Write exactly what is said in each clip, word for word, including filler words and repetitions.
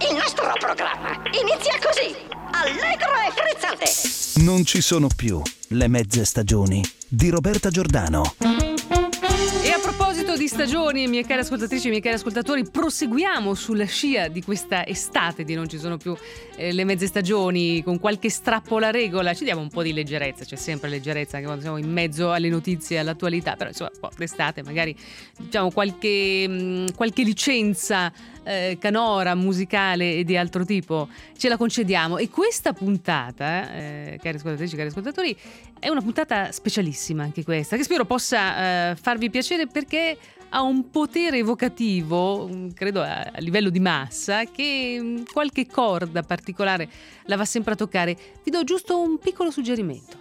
Il nostro programma inizia così, allegro e frizzante. Non ci sono più le mezze stagioni di Roberta Giordano. E a proposito di stagioni, mie care ascoltatrici e miei cari ascoltatori, proseguiamo sulla scia di questa estate di Non ci sono più eh, le mezze stagioni, con qualche strappo alla regola. Ci diamo un po' di leggerezza, c'è sempre leggerezza anche quando siamo in mezzo alle notizie e all'attualità, però insomma un po' d'estate magari diciamo qualche, mh, qualche licenza eh, canora, musicale e di altro tipo ce la concediamo. E questa puntata, eh, cari ascoltatrici e cari ascoltatori, è una puntata specialissima anche questa, che spero possa eh, farvi piacere, perché ha un potere evocativo, credo a livello di massa, che qualche corda particolare la va sempre a toccare. Vi do giusto un piccolo suggerimento.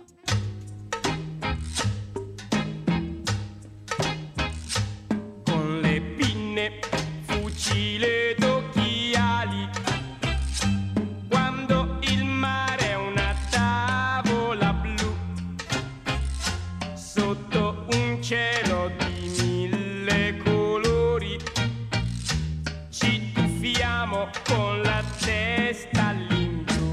Con le pinne, fucile ed occhiali, quando il mare è una tavola blu, sotto un cielo di mille colori, ci tuffiamo con la testa all'ingiù.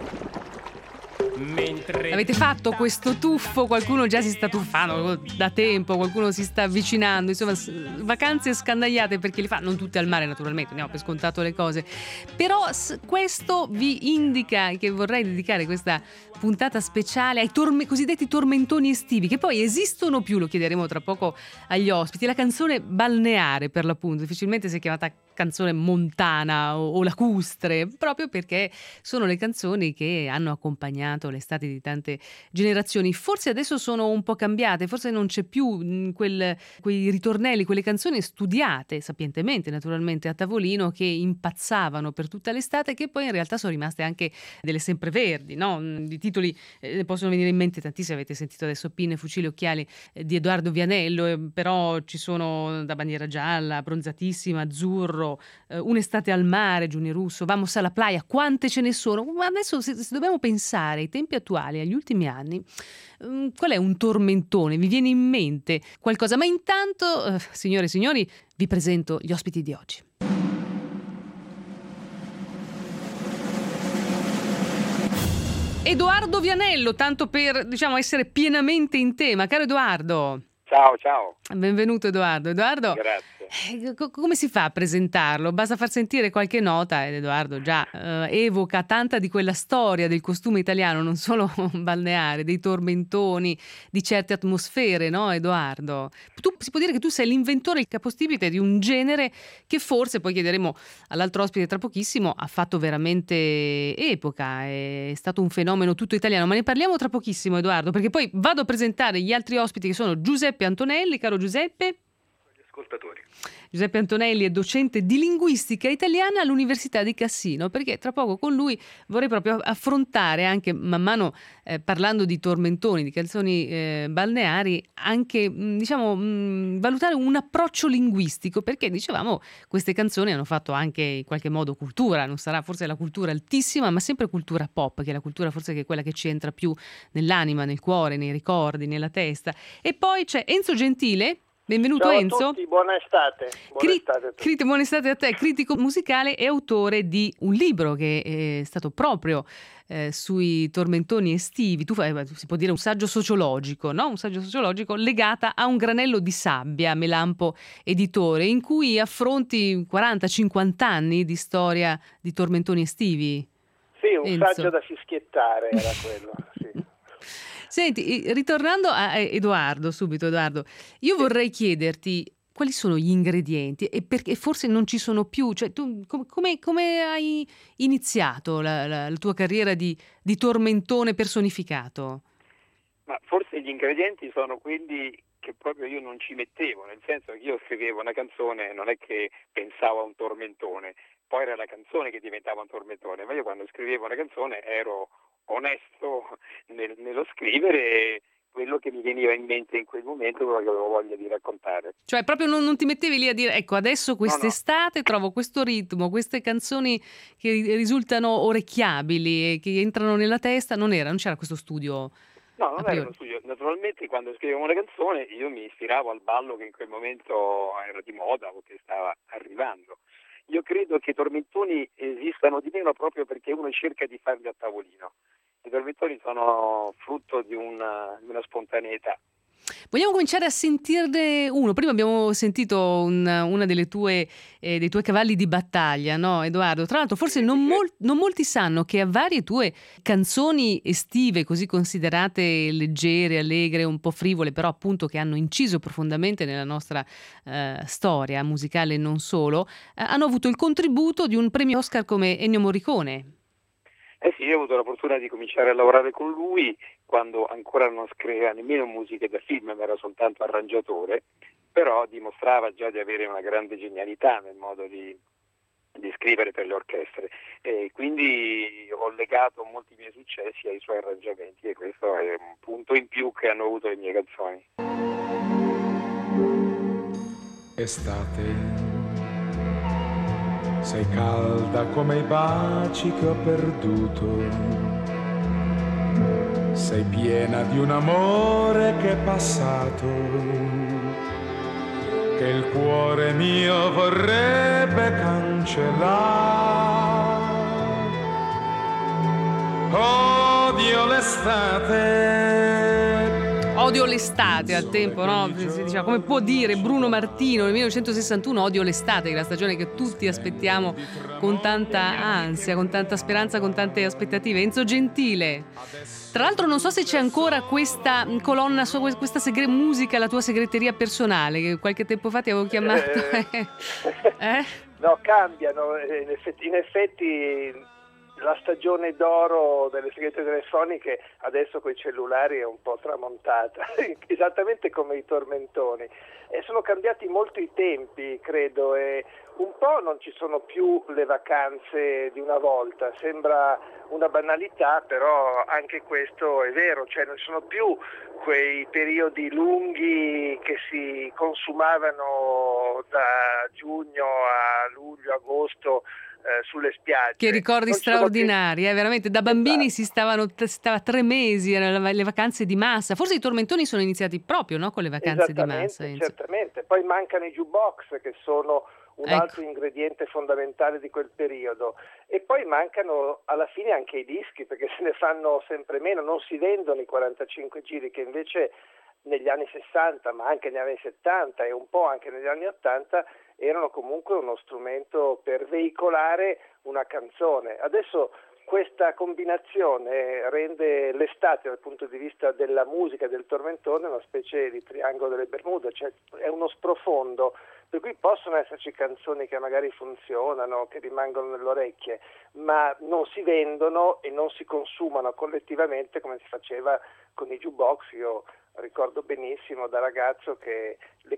Mentre Avete fatto questo tuffo? Qualcuno già si sta tuffando da tempo, qualcuno si sta avvicinando, insomma vacanze scandagliate per chi li fa, non tutte al mare naturalmente, andiamo per scontato le cose, però questo vi indica che vorrei dedicare questa puntata speciale ai torme- cosiddetti tormentoni estivi, che poi esistono più, lo chiederemo tra poco agli ospiti. La canzone balneare, per l'appunto, difficilmente si è chiamata canzone montana o, o lacustre, proprio perché sono le canzoni che hanno accompagnato l'estate di tante generazioni. Forse adesso sono un po' cambiate, forse non c'è più mh, quel, quei ritornelli, quelle canzoni studiate sapientemente naturalmente a tavolino, che impazzavano per tutta l'estate, che poi in realtà sono rimaste anche delle sempreverdi, no? Di titoli eh, ne possono venire in mente tantissimi. Avete sentito adesso Pinne, fucili, occhiali eh, di Edoardo Vianello, eh, però ci sono Da bandiera gialla, Bronzatissima, Azzurro, eh, Un'estate al mare, Giuni Russo, Vamos alla playa, quante ce ne sono. Ma adesso se, se dobbiamo pensare ai tempi attuali, agli ultimi anni, um, qual è un tormentone? Vi viene in mente qualcosa? Ma intanto, eh, signore e signori, vi presento gli ospiti di oggi. Edoardo Vianello, tanto per diciamo essere pienamente in tema. Caro Edoardo. Ciao, ciao. Benvenuto Edoardo. Edoardo, Grazie. eh, co- come si fa a presentarlo? Basta far sentire qualche nota ed Edoardo già eh, evoca tanta di quella storia del costume italiano, non solo balneare, dei tormentoni, di certe atmosfere, no Edoardo? Tu, si può dire che tu sei l'inventore, il capostipite di un genere che forse, poi chiederemo all'altro ospite tra pochissimo, ha fatto veramente epoca, è stato un fenomeno tutto italiano, ma ne parliamo tra pochissimo Edoardo, perché poi vado a presentare gli altri ospiti, che sono Giuseppe Antonelli. Caro Giuseppe. Ascoltatori. Giuseppe Antonelli è docente di linguistica italiana all'Università di Cassino, perché tra poco con lui vorrei proprio affrontare anche, man mano eh, parlando di tormentoni, di canzoni eh, balneari, anche mh, diciamo mh, valutare un approccio linguistico, perché dicevamo queste canzoni hanno fatto anche in qualche modo cultura, non sarà forse la cultura altissima, ma sempre cultura pop, che è la cultura forse che è quella che ci entra più nell'anima, nel cuore, nei ricordi, nella testa. E poi c'è Enzo Gentile. Benvenuto. Ciao Enzo. a tutti, buona estate. Buona Cri- estate a tutti. crit- buona estate a te, critico musicale e autore di un libro che è stato proprio eh, sui tormentoni estivi. Tu fai, si può dire un saggio sociologico, no? Un saggio sociologico legata a un granello di sabbia, Melampo Editore, in cui affronti quaranta cinquanta anni di storia di tormentoni estivi. Sì, un Enzo. saggio da fischiettare era quello, sì. Senti, ritornando a Edoardo, subito Edoardo, io vorrei chiederti quali sono gli ingredienti e perché forse non ci sono più, cioè tu com- come, come hai iniziato la, la, la tua carriera di, di tormentone personificato? Ma forse gli ingredienti sono quelli che proprio io non ci mettevo, nel senso che io scrivevo una canzone, non è che pensavo a un tormentone, poi era la canzone che diventava un tormentone, ma io quando scrivevo una canzone ero onesto nel, nello scrivere quello che mi veniva in mente in quel momento, quello che avevo voglia di raccontare. Cioè proprio non, non ti mettevi lì a dire ecco adesso quest'estate no, no. trovo questo ritmo, queste canzoni che risultano orecchiabili e che entrano nella testa, non era, non c'era questo studio? No, non era uno studio. Naturalmente quando scrivevo una canzone io mi ispiravo al ballo che in quel momento era di moda o che stava arrivando. io credo che i tormentoni esistano di meno proprio perché uno cerca di farli a tavolino. I tormentoni sono frutto di una, di una spontaneità. Vogliamo cominciare a sentirne uno. Prima abbiamo sentito un, una delle tue, eh, dei tuoi cavalli di battaglia, no, Edoardo? Tra l'altro forse non, mol- non molti sanno che a varie tue canzoni estive, così considerate leggere, allegre, un po' frivole, però appunto che hanno inciso profondamente nella nostra eh, storia musicale e non solo, eh, hanno avuto il contributo di un premio Oscar come Ennio Morricone. Eh sì, io ho avuto la fortuna di cominciare a lavorare con lui quando ancora non scriveva nemmeno musiche da film, ma era soltanto arrangiatore, però dimostrava già di avere una grande genialità nel modo di, di scrivere per le orchestre, e quindi ho legato molti miei successi ai suoi arrangiamenti, e questo è un punto in più che hanno avuto le mie canzoni. Estate, sei calda come i baci che ho perduto, sei piena di un amore che è passato, che il cuore mio vorrebbe cancellare. Odio l'estate. Odio l'estate al tempo, no? Si diceva, come può dire Bruno Martino nel millenovecentosessantuno odio l'estate, che è la stagione che tutti aspettiamo con tanta ansia, con tanta speranza, con tante aspettative. Enzo Gentile, tra l'altro non so se c'è ancora questa colonna, questa segre- musica, la tua segreteria personale, che qualche tempo fa ti avevo chiamato. Eh, eh? No, cambiano, in effetti, in effetti la stagione d'oro delle segreterie telefoniche adesso con i cellulari è un po' tramontata, esattamente come i tormentoni. E sono cambiati molto i tempi, credo, e un po' non ci sono più le vacanze di una volta, sembra una banalità, però anche questo è vero, cioè non ci sono più quei periodi lunghi che si consumavano da giugno a luglio, agosto, Eh, sulle spiagge. Che ricordi straordinari, eh, veramente. Da bambini esatto. si stavano si stava tre mesi, erano le vacanze di massa. Forse i tormentoni sono iniziati proprio, no, con le vacanze di massa. Certamente. Poi mancano i jukebox, che sono un ecco. altro ingrediente fondamentale di quel periodo. E poi mancano alla fine anche i dischi, perché se ne fanno sempre meno, non si vendono i quarantacinque giri, che invece negli anni sessanta, ma anche negli anni settanta e un po' anche negli anni ottanta erano comunque uno strumento per veicolare una canzone. Adesso questa combinazione rende l'estate dal punto di vista della musica e del tormentone una specie di triangolo delle Bermuda, cioè è uno sprofondo, per cui possono esserci canzoni che magari funzionano, che rimangono nelle orecchie, ma non si vendono e non si consumano collettivamente come si faceva con i jukebox. Io ricordo benissimo da ragazzo che le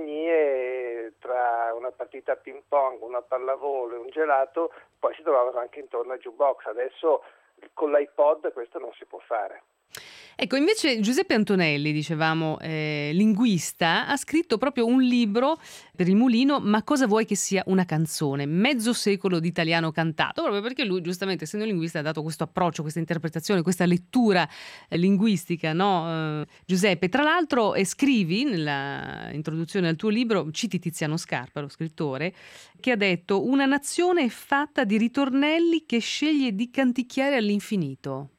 compagnie, tra una partita a ping pong, una pallavolo e un gelato, poi si trovavano anche intorno al jukebox. Adesso con l'iPod questo non si può fare. Ecco, invece Giuseppe Antonelli, dicevamo, eh, linguista, ha scritto proprio un libro per il Mulino, Ma cosa vuoi che sia una canzone? Mezzo secolo di italiano cantato, proprio perché lui, giustamente, essendo linguista, ha dato questo approccio, questa interpretazione, questa lettura eh, linguistica, no? Eh, Giuseppe, tra l'altro, eh, scrivi, nella introduzione al tuo libro, citi Tiziano Scarpa, lo scrittore, che ha detto: una nazione è fatta di ritornelli che sceglie di canticchiare all'infinito.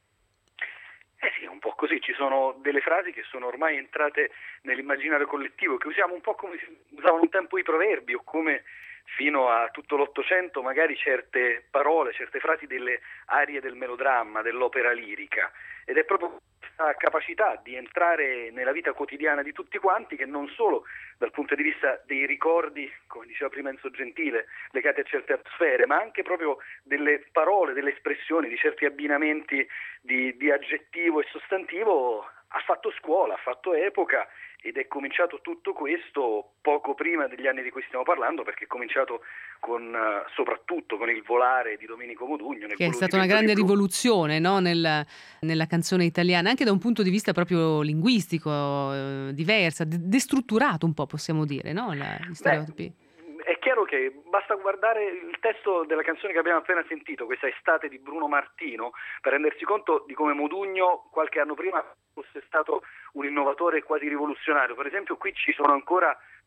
Eh sì, è un po' così, ci sono delle frasi che sono ormai entrate nell'immaginario collettivo, che usiamo un po' come si usavano un tempo i proverbi, o come fino a tutto l'Ottocento magari certe parole, certe frasi delle arie del melodramma, dell'opera lirica, ed è proprio questa capacità di entrare nella vita quotidiana di tutti quanti, che non solo dal punto di vista dei ricordi, come diceva prima Enzo Gentile, legati a certe atmosfere, ma anche proprio delle parole, delle espressioni, di certi abbinamenti di, di aggettivo e sostantivo, ha fatto scuola, ha fatto epoca, ed è cominciato tutto questo poco prima degli anni di cui stiamo parlando, perché è cominciato con uh, soprattutto con il Volare di Domenico Modugno, nel che è stata una grande rivoluzione, no? nella, nella canzone italiana, anche da un punto di vista proprio linguistico, eh, diversa, de- destrutturato un po', possiamo dire, no? La, gli stereotipi. Beh, è chiaro che basta guardare il testo della canzone che abbiamo appena sentito, questa Estate di Bruno Martino, per rendersi conto di come Modugno qualche anno prima fosse stato un innovatore quasi rivoluzionario. Per esempio qui ci sono ancora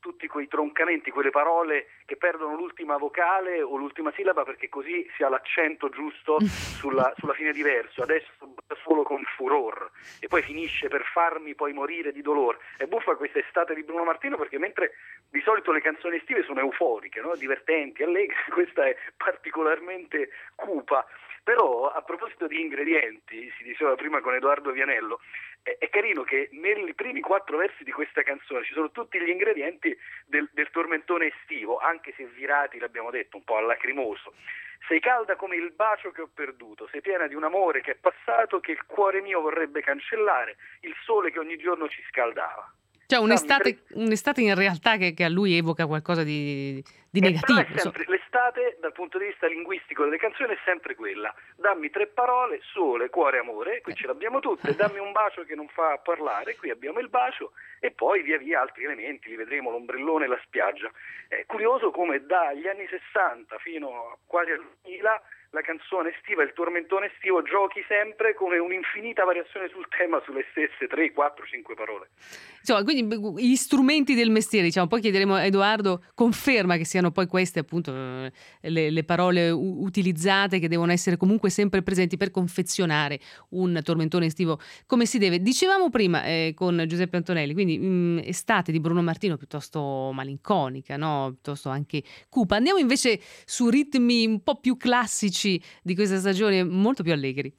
tutti quei troncamenti, quelle parole che perdono l'ultima vocale o l'ultima sillaba perché così si ha l'accento giusto sulla, sulla fine di verso. Adesso solo con furor e poi finisce per farmi poi morire di dolore. È buffa questa estate di Bruno Martino perché mentre di solito le canzoni estive sono euforiche, no? Divertenti, allegre, questa è particolarmente cupa. Però a proposito di ingredienti, si diceva prima con Edoardo Vianello, è, è carino che nei primi quattro versi di questa canzone ci sono tutti gli ingredienti del, del tormentone estivo, anche se virati, l'abbiamo detto, un po' al lacrimoso. Sei calda come il bacio che ho perduto, sei piena di un amore che è passato, che il cuore mio vorrebbe cancellare, il sole che ogni giorno ci scaldava. Cioè un'estate, un'estate in realtà che, che a lui evoca qualcosa di, di negativo. È sempre, l'estate dal punto di vista linguistico delle canzoni è sempre quella. Dammi tre parole, sole, cuore, amore, qui ce l'abbiamo tutte. Dammi un bacio che non fa parlare, qui abbiamo il bacio. E poi via via altri elementi, li vedremo, l'ombrellone e la spiaggia. È curioso come dagli anni sessanta fino a quasi al duemila la canzone estiva, il tormentone estivo giochi sempre come un'infinita variazione sul tema sulle stesse tre, quattro, cinque parole. Insomma, quindi gli strumenti del mestiere, diciamo, poi chiederemo a Edoardo, conferma che siano poi queste appunto le, le parole u- utilizzate che devono essere comunque sempre presenti per confezionare un tormentone estivo come si deve. Dicevamo prima eh, con Giuseppe Antonelli, quindi mh, estate di Bruno Martino piuttosto malinconica, no? Piuttosto anche cupa. Andiamo invece su ritmi un po' più classici di questa stagione, molto più allegri.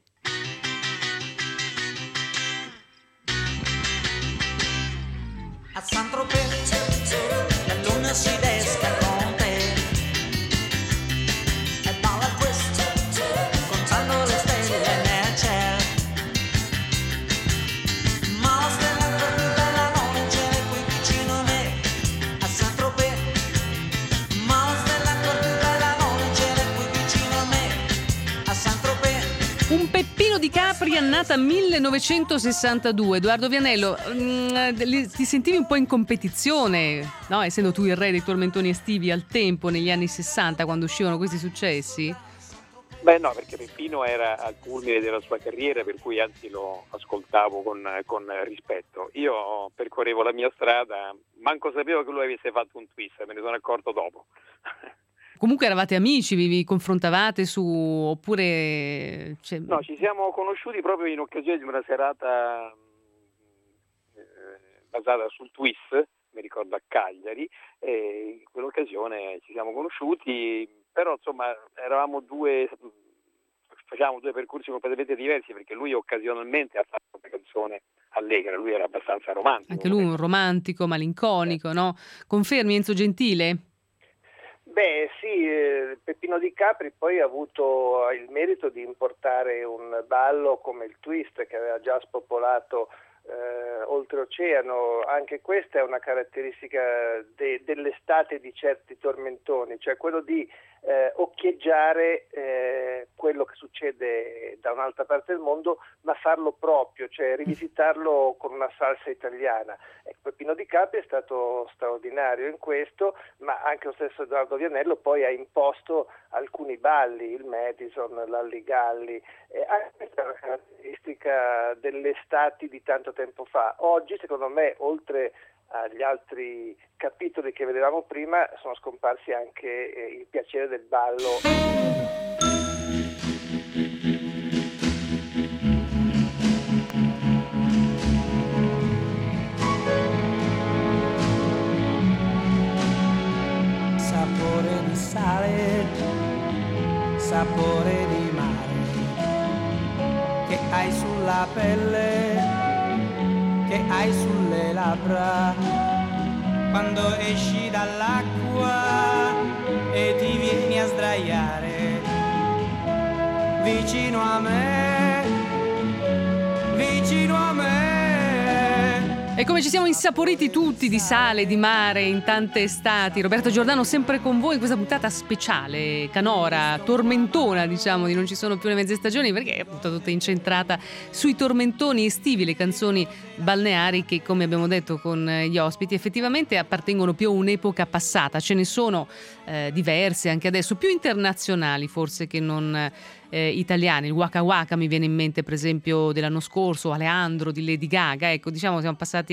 A Saint-Tropez la luna si desca con te e balla questo contando le stelle nel cielo, ma la stella più bella non c'è qui vicino a me. A Saint-Tropez, ma la stella più bella non c'è qui vicino a me. A Saint-Tropez. Un Peppino di Capri annata millenovecentosessantadue. Edoardo Vianello, mh, ti sentivi un po' in competizione, no? Essendo tu il re dei tormentoni estivi al tempo, negli anni sessanta, quando uscivano questi successi? Beh no, perché Peppino era al culmine della sua carriera, per cui anzi lo ascoltavo con, con rispetto. Io percorrevo la mia strada, manco sapevo che lui avesse fatto un twist, me ne sono accorto dopo. Comunque eravate amici, vi, vi confrontavate su, oppure... Cioè... No, ci siamo conosciuti proprio in occasione di una serata eh, basata sul twist, mi ricordo a Cagliari, e in quell'occasione ci siamo conosciuti, però insomma eravamo due, facevamo due percorsi completamente diversi, perché lui occasionalmente ha fatto una canzone allegra, lui era abbastanza romantico. Anche lui un romantico, malinconico, eh. No? Confermi, Enzo Gentile? Beh sì, eh, Peppino di Capri poi ha avuto il merito di importare un ballo come il twist che aveva già spopolato eh, oltreoceano. Anche questa è una caratteristica de- dell'estate di certi tormentoni, cioè quello di eh, occhieggiare eh, quello che succede da un'altra parte del mondo, ma farlo proprio, cioè rivisitarlo con una salsa italiana. Ecco, Peppino di Capri è stato straordinario in questo, ma anche lo stesso Edoardo Vianello poi ha imposto alcuni balli, il Madison, l'Alligalli, eh, anche questa è una caratteristica delle estati di tanto tempo fa. Oggi, secondo me, oltre agli altri capitoli che vedevamo prima, sono scomparsi anche eh, il piacere del ballo. Sapore di sale, sapore di mare, che hai sulla pelle, che hai sulle labbra, quando esci dall'acqua e ti vieni a sdraiare vicino a me, vicino a me. E come ci siamo insaporiti tutti di sale, di mare in tante estati. Roberto Giordano sempre con voi in questa puntata speciale, canora, tormentona, diciamo, di Non ci sono più le mezze stagioni, perché è appunto tutta incentrata sui tormentoni estivi, le canzoni balneari che, come abbiamo detto con gli ospiti, effettivamente appartengono più a un'epoca passata. Ce ne sono eh, diverse anche adesso, più internazionali forse che non eh, italiani. Il Waka Waka mi viene in mente, per esempio, dell'anno scorso, Aleandro di Lady Gaga. Ecco, diciamo siamo passati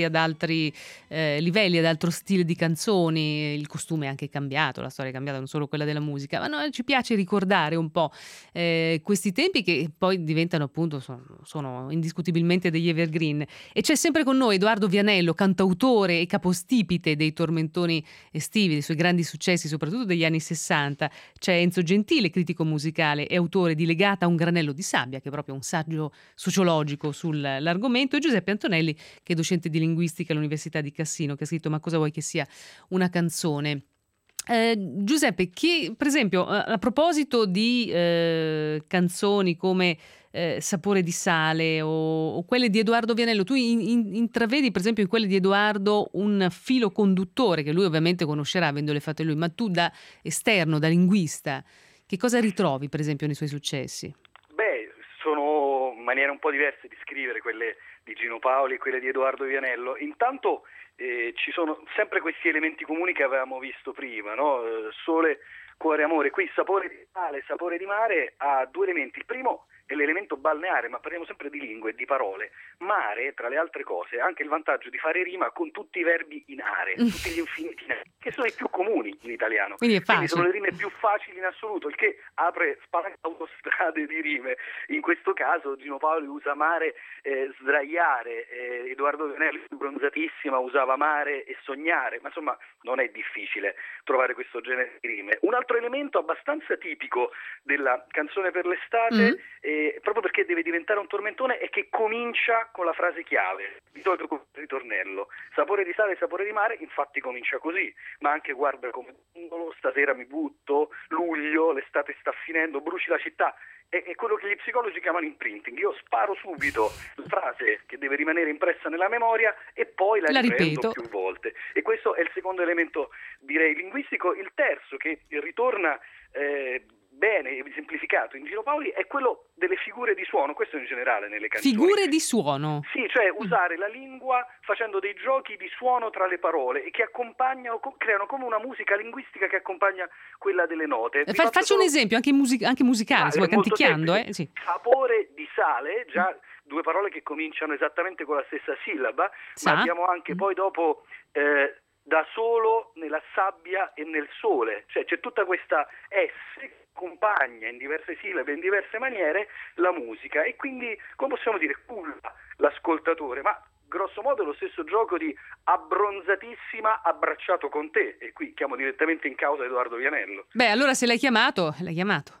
passati ad altri eh, livelli, ad altro stile di canzoni, il costume è anche cambiato, la storia è cambiata, non solo quella della musica, ma no, ci piace ricordare un po' eh, questi tempi che poi diventano appunto, sono, sono indiscutibilmente degli evergreen. E c'è sempre con noi Edoardo Vianello, cantautore e capostipite dei tormentoni estivi, dei suoi grandi successi, soprattutto degli anni sessanta. C'è Enzo Gentile, critico musicale e autore di Legata a un granello di sabbia, che è proprio un saggio sociologico sull'argomento, e Giuseppe Antonelli, che è docente di linguistica all'Università di Cassino, che ha scritto Ma cosa vuoi che sia una canzone? Eh, Giuseppe, che, per esempio, a, a proposito di eh, canzoni come eh, Sapore di sale o, o quelle di Edoardo Vianello, tu in, in, intravedi per esempio in quelle di Edoardo un filo conduttore che lui ovviamente conoscerà avendole fatte lui, ma tu da esterno, da linguista, che cosa ritrovi per esempio nei suoi successi? Beh, sono maniere un po' diverse di scrivere, quelle di Gino Paoli e quelle di Edoardo Vianello. Intanto eh, ci sono sempre questi elementi comuni che avevamo visto prima, no? Eh, sole, cuore, amore. Qui sapore di sale, sapore di mare ha due elementi. Il primo è l'elemento balneare, ma parliamo sempre di lingue e di parole. Mare, tra le altre cose, ha anche il vantaggio di fare rima con tutti i verbi in are, tutti gli infiniti in are, che sono i più comuni in italiano. Quindi è facile. Quindi sono le rime più facili in assoluto, il che apre autostrade di rime. In questo caso Gino Paoli usa mare, eh, sdraiare, eh, Edoardo Vianello, bronzatissima, usava mare e sognare, ma insomma non è difficile trovare questo genere di rime. Un altro elemento abbastanza tipico della canzone per l'estate, mm. eh, proprio perché deve diventare un tormentone, è che comincia con la frase chiave, di solito con il ritornello. Sapore di sale, sapore di mare, infatti comincia così, ma anche guarda come dondolo, stasera mi butto, luglio, l'estate sta finendo, bruci la città. È, è quello che gli psicologi chiamano imprinting. Io sparo subito la frase che deve rimanere impressa nella memoria e poi la, la riprendo ripeto più volte. E questo è il secondo elemento, direi, linguistico. Il terzo, che ritorna eh, bene e semplificato in Gino Paoli, è quello delle figure di suono, questo in generale nelle canzoni. Figure di suono? Sì, cioè usare la lingua facendo dei giochi di suono tra le parole e che accompagnano, creano come una musica linguistica che accompagna quella delle note. Fa, faccio solo... un esempio, anche, music- anche musicale, ah, se vuoi, canticchiando. Eh? Sì. Sapore di sale, già due parole che cominciano esattamente con la stessa sillaba, Sa. ma abbiamo anche poi dopo... Eh, da solo, nella sabbia e nel sole, cioè c'è tutta questa S che accompagna in diverse sillabe, in diverse maniere la musica, e quindi, come possiamo dire, culla l'ascoltatore, ma grosso modo è lo stesso gioco di abbronzatissima abbracciato con te, e qui chiamo direttamente in causa Edoardo Vianello. Beh, allora se l'hai chiamato, l'hai chiamato.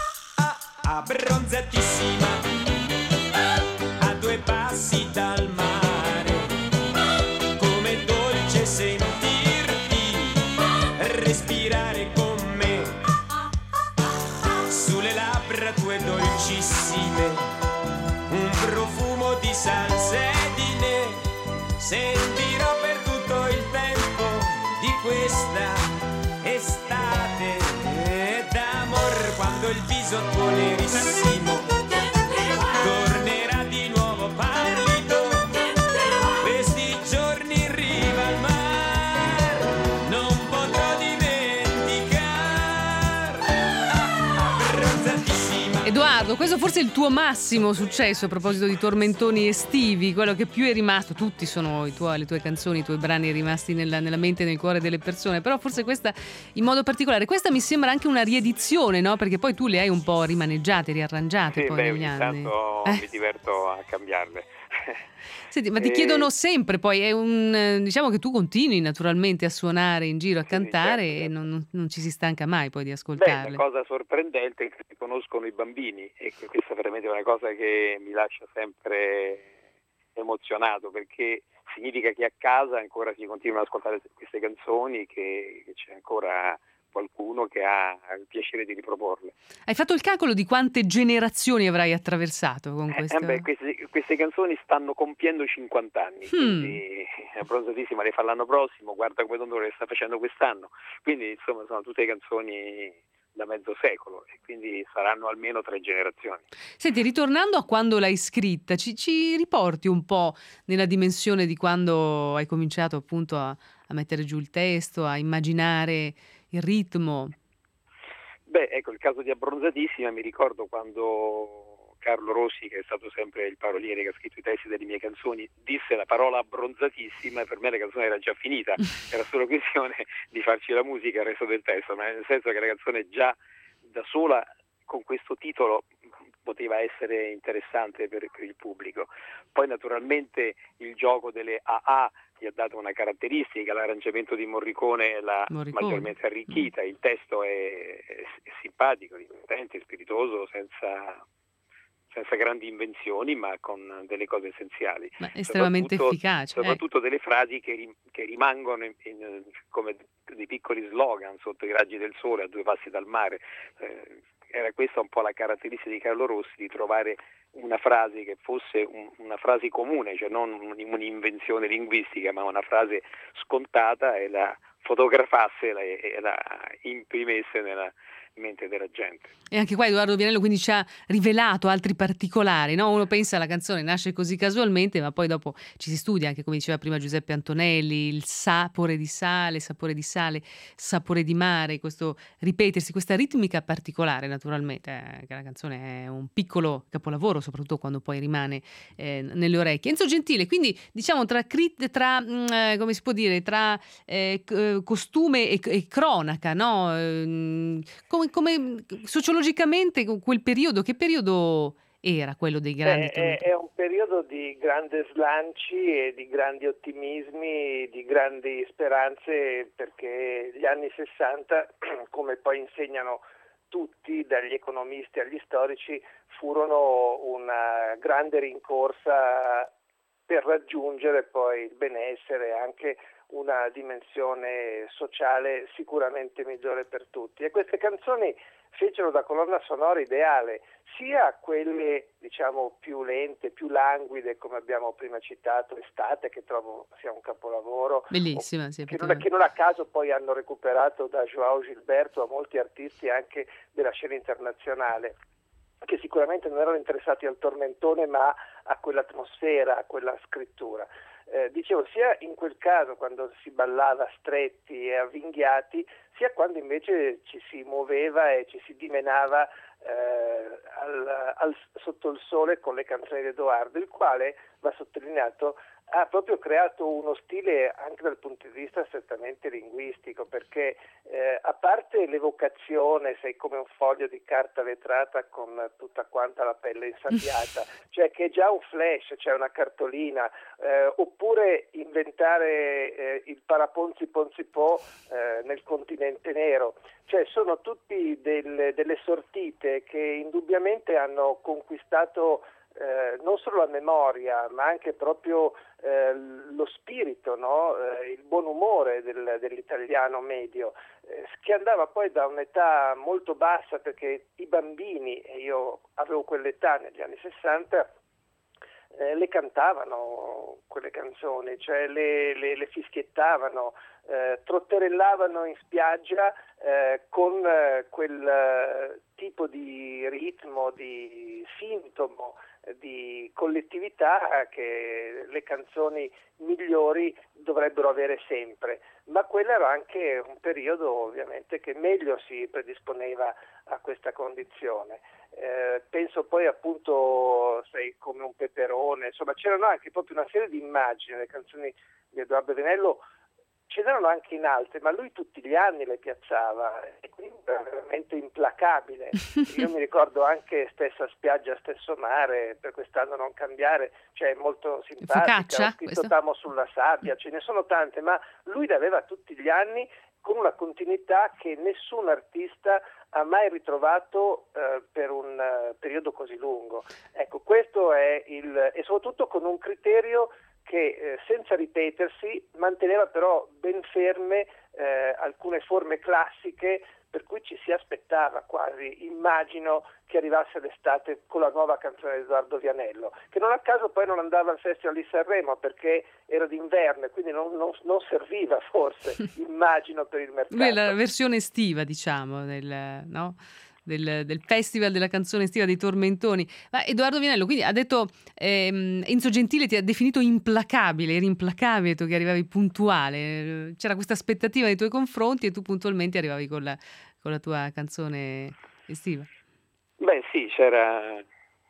Ah, abbronzatissima, a due passi dal mare, come dolce sentirti respirare con me, sulle labbra tue dolcissime, un profumo di salsedine, sentirò per tutto il tempo di questa estate d'amor, quando il viso tuo nerissimo tornerà di nuovo pallido, questi giorni in riva al mar non potrò dimenticar. Abbronzatissima. Edoardo, questo forse è il tuo massimo successo a proposito di tormentoni estivi, quello che più è rimasto, tutti sono i tuoi, le tue canzoni, i tuoi brani rimasti nella, nella mente e nel cuore delle persone, però forse questa in modo particolare, questa mi sembra anche una riedizione, no? Perché poi tu le hai un po' rimaneggiate, riarrangiate sì, poi beh, negli anni. Tanto Eh. mi diverto a cambiarle. Senti, ma ti E- chiedono sempre, poi è un eh, diciamo che tu continui naturalmente a suonare in giro, a Sì, cantare, certo, e certo. non, non- non ci si stanca mai poi di Beh, ascoltarle. la cosa sorprendente è che si conoscono i bambini, e que- questa è veramente una cosa che mi lascia sempre emozionato, perché significa che a casa ancora si continuano ad ascoltare queste canzoni, che, che c'è ancora qualcuno che ha il piacere di riproporle. Hai fatto il calcolo di quante generazioni avrai attraversato con Eh, questo? eh beh, queste, queste canzoni stanno compiendo cinquanta anni, quindi abbronzatissima le fa l'anno prossimo, guarda come Dondolo le sta facendo quest'anno, quindi insomma sono tutte canzoni da mezzo secolo, e quindi saranno almeno tre generazioni. Senti, ritornando a quando l'hai scritta, ci, ci riporti un po' nella dimensione di quando hai cominciato appunto a, a mettere giù il testo, a immaginare il ritmo? Beh, ecco, il caso di Abbronzatissima mi ricordo quando Carlo Rossi, che è stato sempre il paroliere che ha scritto i testi delle mie canzoni, disse la parola abbronzatissima e per me la canzone era già finita, era solo questione di farci la musica e il resto del testo, ma nel senso che la canzone già da sola con questo titolo poteva essere interessante per, per il pubblico. Poi naturalmente il gioco delle A A gli ha dato una caratteristica, l'arrangiamento di Morricone l'ha Morricone. maggiormente arricchita, il testo è, è, è simpatico, divertente, spiritoso, senza, senza grandi invenzioni, ma con delle cose essenziali. Ma estremamente soprattutto, efficace. Soprattutto delle frasi che, ri, che rimangono in, in, come dei piccoli slogan sotto i raggi del sole a due passi dal mare. Eh, era questa un po' la caratteristica di Carlo Rossi, di trovare una frase che fosse un, una frase comune, cioè non un'invenzione linguistica, ma una frase scontata, e la fotografasse e la, e la imprimesse nella mente della gente. E anche qua Edoardo Vianello quindi ci ha rivelato altri particolari, no? Uno pensa alla canzone nasce così casualmente, ma poi dopo ci si studia, anche come diceva prima Giuseppe Antonelli, il sapore di sale, sapore di sale, sapore di mare, questo ripetersi, questa ritmica particolare naturalmente, eh, che la canzone è un piccolo capolavoro, soprattutto quando poi rimane eh, nelle orecchie. Enzo Gentile, quindi diciamo tra, crit- tra mh, eh, come si può dire, tra eh, c- costume e, e cronaca, no? Eh, come Come sociologicamente quel periodo, che periodo era quello dei grandi? Beh, è, è un periodo di grandi slanci e di grandi ottimismi, di grandi speranze, perché gli anni sessanta, come poi insegnano tutti, dagli economisti agli storici, furono una grande rincorsa per raggiungere poi il benessere, anche una dimensione sociale sicuramente migliore per tutti. E queste canzoni fecero da colonna sonora ideale sia quelle diciamo più lente, più languide, come abbiamo prima citato, Estate, che trovo sia un capolavoro, bellissima, sì, che, non, che non a caso poi hanno recuperato da João Gilberto a molti artisti anche della scena internazionale, che sicuramente non erano interessati al tormentone ma a quell'atmosfera, a quella scrittura. Eh, dicevo, sia in quel caso quando si ballava stretti e avvinghiati, sia quando invece ci si muoveva e ci si dimenava eh, al, al, sotto il sole con le canzoni di Edoardo, il quale, va sottolineato, ha proprio creato uno stile anche dal punto di vista strettamente linguistico, perché eh, a parte l'evocazione, sei come un foglio di carta vetrata con tutta quanta la pelle insabbiata, cioè che è già un flash, cioè una cartolina, eh, oppure inventare eh, il paraponzi ponzi po eh, nel continente nero, cioè sono tutti del, delle sortite che indubbiamente hanno conquistato Eh, non solo la memoria, ma anche proprio eh, lo spirito, no? eh, il buon umore del, dell'italiano medio, eh, che andava poi da un'età molto bassa, perché i bambini, e io avevo quell'età negli anni sessanta, eh, le cantavano quelle canzoni, cioè le, le, le fischiettavano, eh, trotterellavano in spiaggia eh, con eh, quel eh, tipo di ritmo, di sintomo, di collettività che le canzoni migliori dovrebbero avere sempre, ma quello era anche un periodo ovviamente che meglio si predisponeva a questa condizione. Eh, penso poi appunto, sei come un peperone, insomma c'erano anche proprio una serie di immagini, le canzoni di Edoardo Vianello ce n'erano anche in altre, ma lui tutti gli anni le piazzava e quindi era veramente implacabile. Io mi ricordo anche Stessa spiaggia, stesso mare, per quest'anno non cambiare, cioè molto simpatica, Focaccia, ho scritto questo? Tamo sulla sabbia, ce ne sono tante, ma lui le aveva tutti gli anni con una continuità che nessun artista ha mai ritrovato eh, per un uh, periodo così lungo. Ecco, questo è il, e soprattutto con un criterio che eh, senza ripetersi manteneva però ben ferme eh, alcune forme classiche, per cui ci si aspettava quasi, immagino, che arrivasse l'estate con la nuova canzone di Edoardo Vianello, che non a caso poi non andava al Festival di Sanremo perché era d'inverno e quindi non, non, non serviva forse, immagino, per il mercato. Lui è la versione estiva, diciamo, del, no? Del, del Festival della canzone estiva dei Tormentoni. Ma Edoardo Vianello quindi ha detto ehm, Enzo Gentile ti ha definito implacabile, eri implacabile tu che arrivavi puntuale, c'era questa aspettativa nei tuoi confronti e tu puntualmente arrivavi con la, con la tua canzone estiva. Beh sì, c'era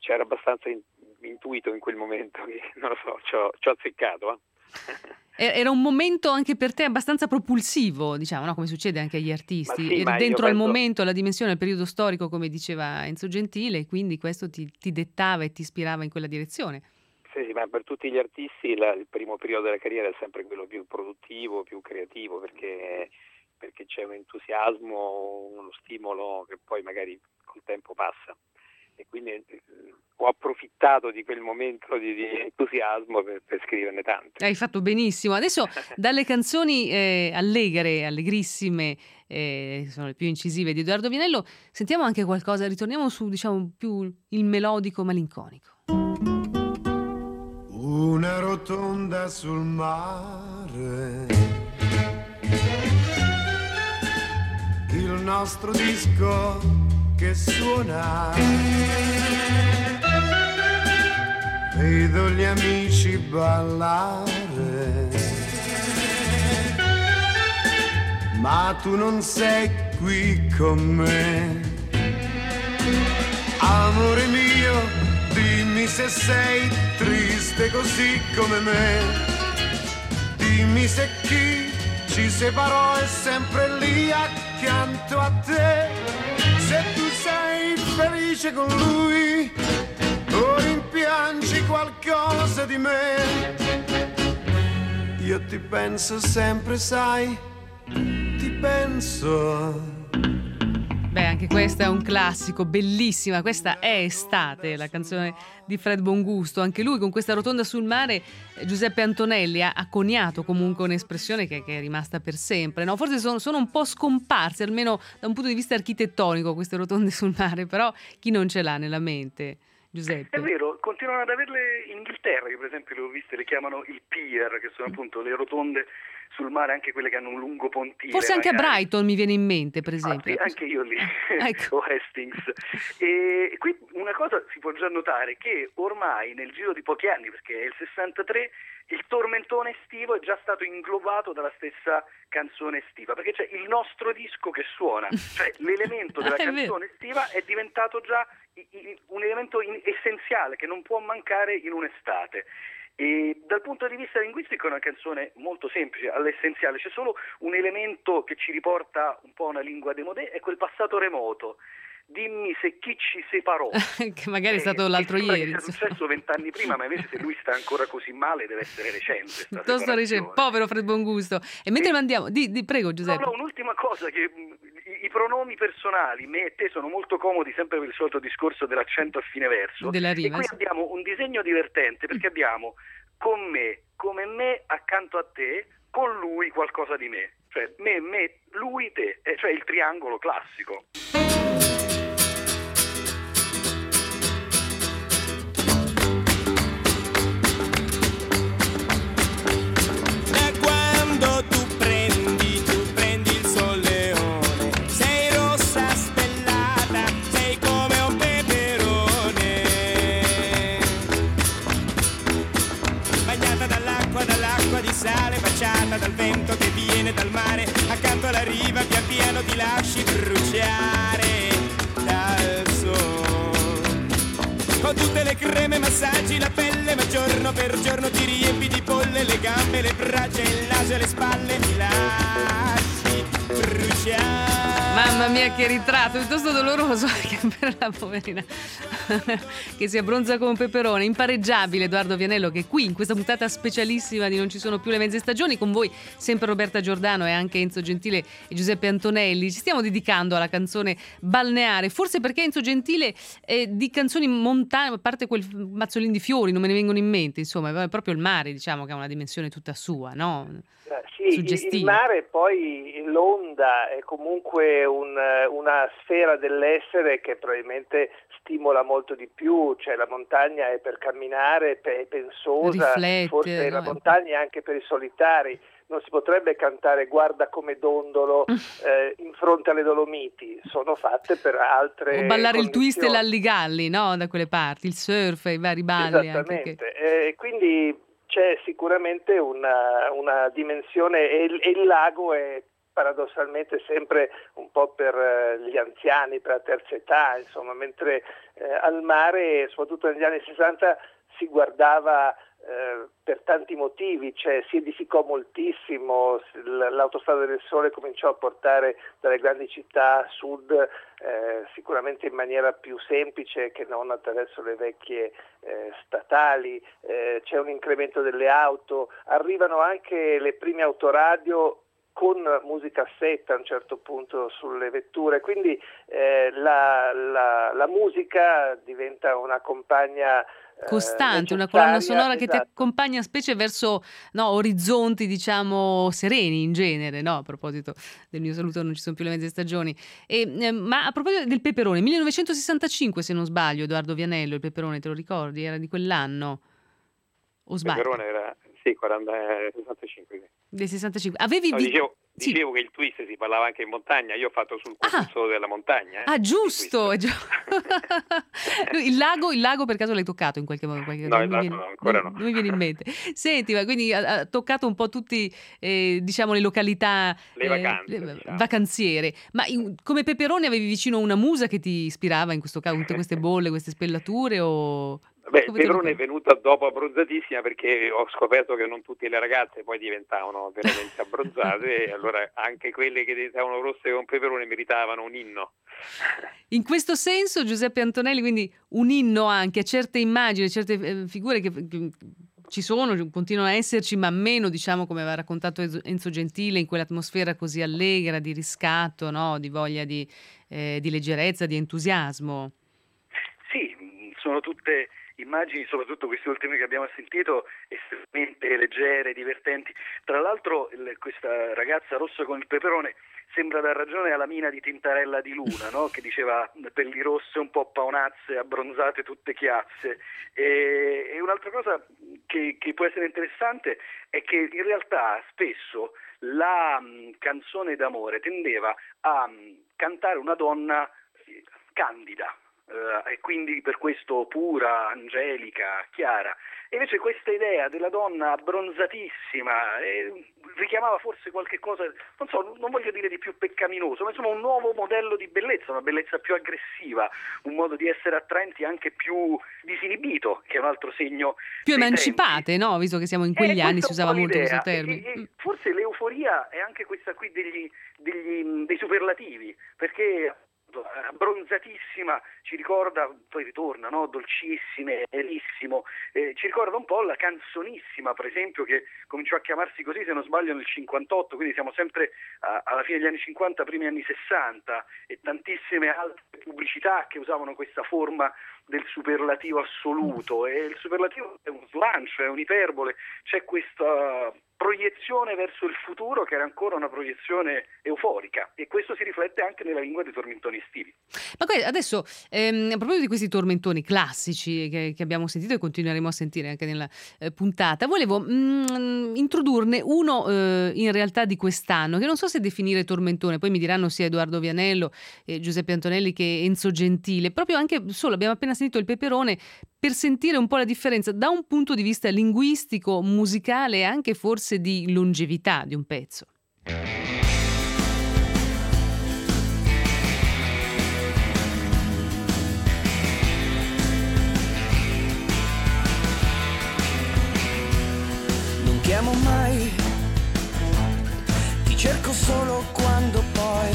c'era abbastanza in, intuito in quel momento che, non lo so, ci ho, ci ho azzeccato. Eh. Era un momento anche per te abbastanza propulsivo, diciamo, no? Come succede anche agli artisti. Ma sì, Eri ma dentro io al penso- momento, alla dimensione, al periodo storico, come diceva Enzo Gentile, e quindi questo ti, ti dettava e ti ispirava in quella direzione. Sì, sì, ma per tutti gli artisti la- il primo periodo della carriera è sempre quello più produttivo, più creativo, perché, perché c'è un entusiasmo, uno stimolo che poi magari col tempo passa. E quindi eh, ho approfittato di quel momento di, di entusiasmo per, per scriverne tante. Hai fatto benissimo. Adesso dalle canzoni eh, allegre, allegrissime, eh, sono le più incisive di Edoardo Vianello, sentiamo anche qualcosa, ritorniamo su, diciamo, più il melodico malinconico. Una rotonda sul mare, il nostro disco che suona, vedo gli amici ballare, ma tu non sei qui con me. Amore mio, dimmi se sei triste così come me, dimmi se chi ci separò è sempre lì accanto a te. Se tu sei felice con lui o rimpiangi qualcosa di me, io ti penso sempre, sai, ti penso. Beh, anche questa è un classico, bellissima. Questa è Estate, la canzone di Fred Bongusto. Anche lui con questa rotonda sul mare, Giuseppe Antonelli, ha, ha coniato comunque un'espressione che, che è rimasta per sempre, no? Forse sono, sono un po' scomparse, almeno da un punto di vista architettonico, queste rotonde sul mare, però chi non ce l'ha nella mente? Giuseppe. È vero, continuano ad averle in Inghilterra, che per esempio le ho viste, le chiamano il pier, che sono appunto le rotonde sul mare, anche quelle che hanno un lungo pontile. Forse anche a magari. Brighton mi viene in mente, per esempio. Infatti, anche io lì, Ecco. o Hastings. E qui una cosa si può già notare, che ormai nel giro di pochi anni, perché è il sessantatré, il tormentone estivo è già stato inglobato dalla stessa canzone estiva, perché c'è il nostro disco che suona, cioè l'elemento della È vero. canzone estiva è diventato già i- i- un elemento in- essenziale che non può mancare in un'estate. E dal punto di vista linguistico è una canzone molto semplice, all'essenziale, c'è solo un elemento che ci riporta un po' a una lingua démodé, è quel passato remoto. Dimmi se chi ci separò, Che magari è stato Eh, l'altro mi sembra ieri. che sia insomma. successo vent'anni prima, ma invece se lui sta ancora così male deve essere recente sta Piuttosto recente, separazione. povero Fred Bongusto. E mentre mandiamo, di, di, prego No, Giuseppe. no, un'ultima cosa, che mh, i, i pronomi personali, me e te, sono molto comodi, sempre per il solito discorso dell'accento a fine verso. Della E rima, qui sì. abbiamo un disegno divertente, perché abbiamo con me, come me, accanto a te, con lui qualcosa di me. Cioè me, me, lui, te, eh, cioè il triangolo classico. Da quando tu prendi, tu prendi il solleone, sei rossa stellata, sei come un peperone, bagnata dall'acqua, dall'acqua di sale, baciata dal vento che viene dal mare, accanto alla riva pian piano ti lasci bruciare dal sole. Con tutte le creme massaggi la pelle, ma giorno per giorno ti riempi di polle le gambe, le braccia, il naso e le spalle, ti lasci bruciare. Mamma mia, che ritratto, piuttosto doloroso anche per la poverina che si abbronza come un peperone. Impareggiabile Edoardo Vianello, che qui in questa puntata specialissima di Non ci sono più le mezze stagioni, con voi sempre Roberta Giordano e anche Enzo Gentile e Giuseppe Antonelli. Ci stiamo dedicando alla canzone balneare, forse perché Enzo Gentile eh, di canzoni montane, a parte quel mazzolin di fiori, non me ne vengono in mente, insomma, è proprio il mare, diciamo, che ha una dimensione tutta sua, no? Eh, Sì, il- il Suggestiva. mare, poi l'onda è comunque un- una sfera dell'essere che probabilmente stimola molto di più, cioè la montagna è per camminare, è pensosa, Riflette, forse la no? montagna è anche per i solitari. Non si potrebbe cantare Guarda come dondolo eh, in fronte alle Dolomiti, sono fatte per altre O ballare il twist e condizioni. l'alligalli, no? Da quelle parti, il surf, i vari balli anche che... Esattamente, eh, quindi c'è sicuramente una, una dimensione e il, e il lago è paradossalmente sempre un po' per eh, gli anziani, per la terza età, insomma, mentre eh, al mare, soprattutto negli anni sessanta, si guardava eh, per tanti motivi, cioè si edificò moltissimo, l'autostrada del sole cominciò a portare dalle grandi città a sud eh, sicuramente in maniera più semplice che non attraverso le vecchie eh, statali, eh, c'è un incremento delle auto, arrivano anche le prime autoradio con musicassetta a un certo punto sulle vetture, quindi eh, la, la, la musica diventa una compagna eh, costante, una colonna sonora esatto. che ti accompagna specie verso no, orizzonti diciamo sereni in genere, no? A proposito del mio saluto non ci sono più le mezze stagioni. E, eh, ma a proposito del peperone, millenovecentosessantacinque se non sbaglio, Edoardo Vianello, il peperone te lo ricordi? Era di quell'anno? O sbaglio? Il peperone era, sì, quaranta, sessantacinque, sì. Del sessantacinque. Avevi no, vi- dicevo, sì. dicevo che il twist si parlava anche in montagna, io ho fatto sul corso ah. della montagna. Eh, ah, giusto! Gi- il, lago, il lago per caso l'hai toccato in qualche modo? In qualche... No, il lago viene, no, ancora non, no. Non mi viene in mente. Senti, ma quindi ha, ha toccato un po' tutti, eh, diciamo, le località le vacanze, eh, diciamo. vacanziere. Ma in, come peperone avevi vicino una musa che ti ispirava in questo caso, tutte queste bolle, queste spellature o... Beh, il peperone è venuta dopo abbronzatissima perché ho scoperto che non tutte le ragazze poi diventavano veramente abbronzate e allora anche quelle che diventavano rosse con peperone meritavano un inno. In questo senso Giuseppe Antonelli, quindi un inno anche a certe immagini, a certe eh, figure che, che ci sono, continuano a esserci, ma meno, diciamo, come aveva raccontato Enzo Gentile, in quell'atmosfera così allegra, di riscatto, no? Di voglia di, eh, di leggerezza, di entusiasmo. Sì, sono tutte immagini, soprattutto queste ultime che abbiamo sentito, estremamente leggere, divertenti. Tra l'altro il, questa ragazza rossa con il peperone sembra dar ragione alla mina di Tintarella di Luna, no? Che diceva pelli rosse un po' paonazze, abbronzate tutte chiazze. E, e un'altra cosa che, che può essere interessante è che in realtà spesso la mh, canzone d'amore tendeva a mh, cantare una donna candida, Uh, e quindi per questo pura, angelica, chiara. E invece questa idea della donna abbronzatissima eh, richiamava forse qualche cosa, non so, non voglio dire di più peccaminoso, ma insomma un nuovo modello di bellezza, una bellezza più aggressiva, un modo di essere attraenti anche più disinibito, che è un altro segno più emancipate, tempi. no? Visto che siamo in quegli eh, anni si usava molto questo termine. E, e forse l'euforia è anche questa qui degli, degli, dei superlativi, perché abbronzatissima ci ricorda, poi ritorna, no? Dolcissime, nerissimo, eh, ci ricorda un po' la canzonissima, per esempio, che cominciò a chiamarsi così se non sbaglio nel cinquantotto, quindi siamo sempre a, alla fine degli anni cinquanta, primi anni sessanta, e tantissime altre pubblicità che usavano questa forma del superlativo assoluto, e il superlativo è un slancio, è un'iperbole, c'è questa proiezione verso il futuro che era ancora una proiezione euforica, e questo si riflette anche nella lingua dei tormentoni estivi. Ma adesso ehm, a proposito di questi tormentoni classici che, che abbiamo sentito e continueremo a sentire anche nella eh, puntata, volevo mh, introdurne uno eh, in realtà di quest'anno, che non so se definire tormentone, poi mi diranno sia Edoardo Vianello, eh, Giuseppe Antonelli che Enzo Gentile, proprio anche solo abbiamo appena sentito il peperone, per sentire un po' la differenza da un punto di vista linguistico, musicale e anche forse di longevità di un pezzo. Non chiamo mai, ti cerco solo quando poi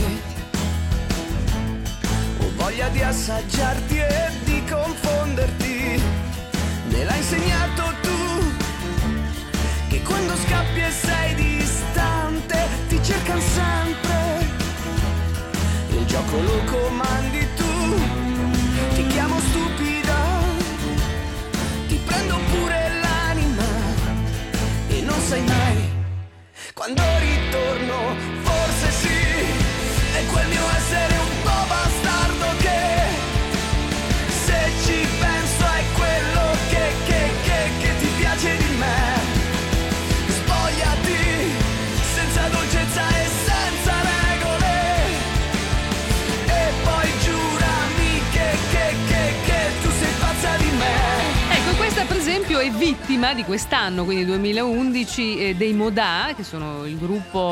ho voglia di assaggiarti e di confonderti. Me l'hai insegnato tu, che quando scappi e sei distante ti cercano sempre. Il gioco lo comandi tu, ti chiamo stupida, ti prendo pure l'anima e non sai mai quando ritorno. Forse sì, è quel mio essere un po' bastardo che, se ci penso, è quello che, che, che, che ti piace di me. Spogliati senza dolcezza e senza regole, e poi giurami che, che, che, che tu sei pazza di me. Ecco, questa per esempio è vittima di quest'anno, quindi duemilaundici, eh, dei Modà, che sono il gruppo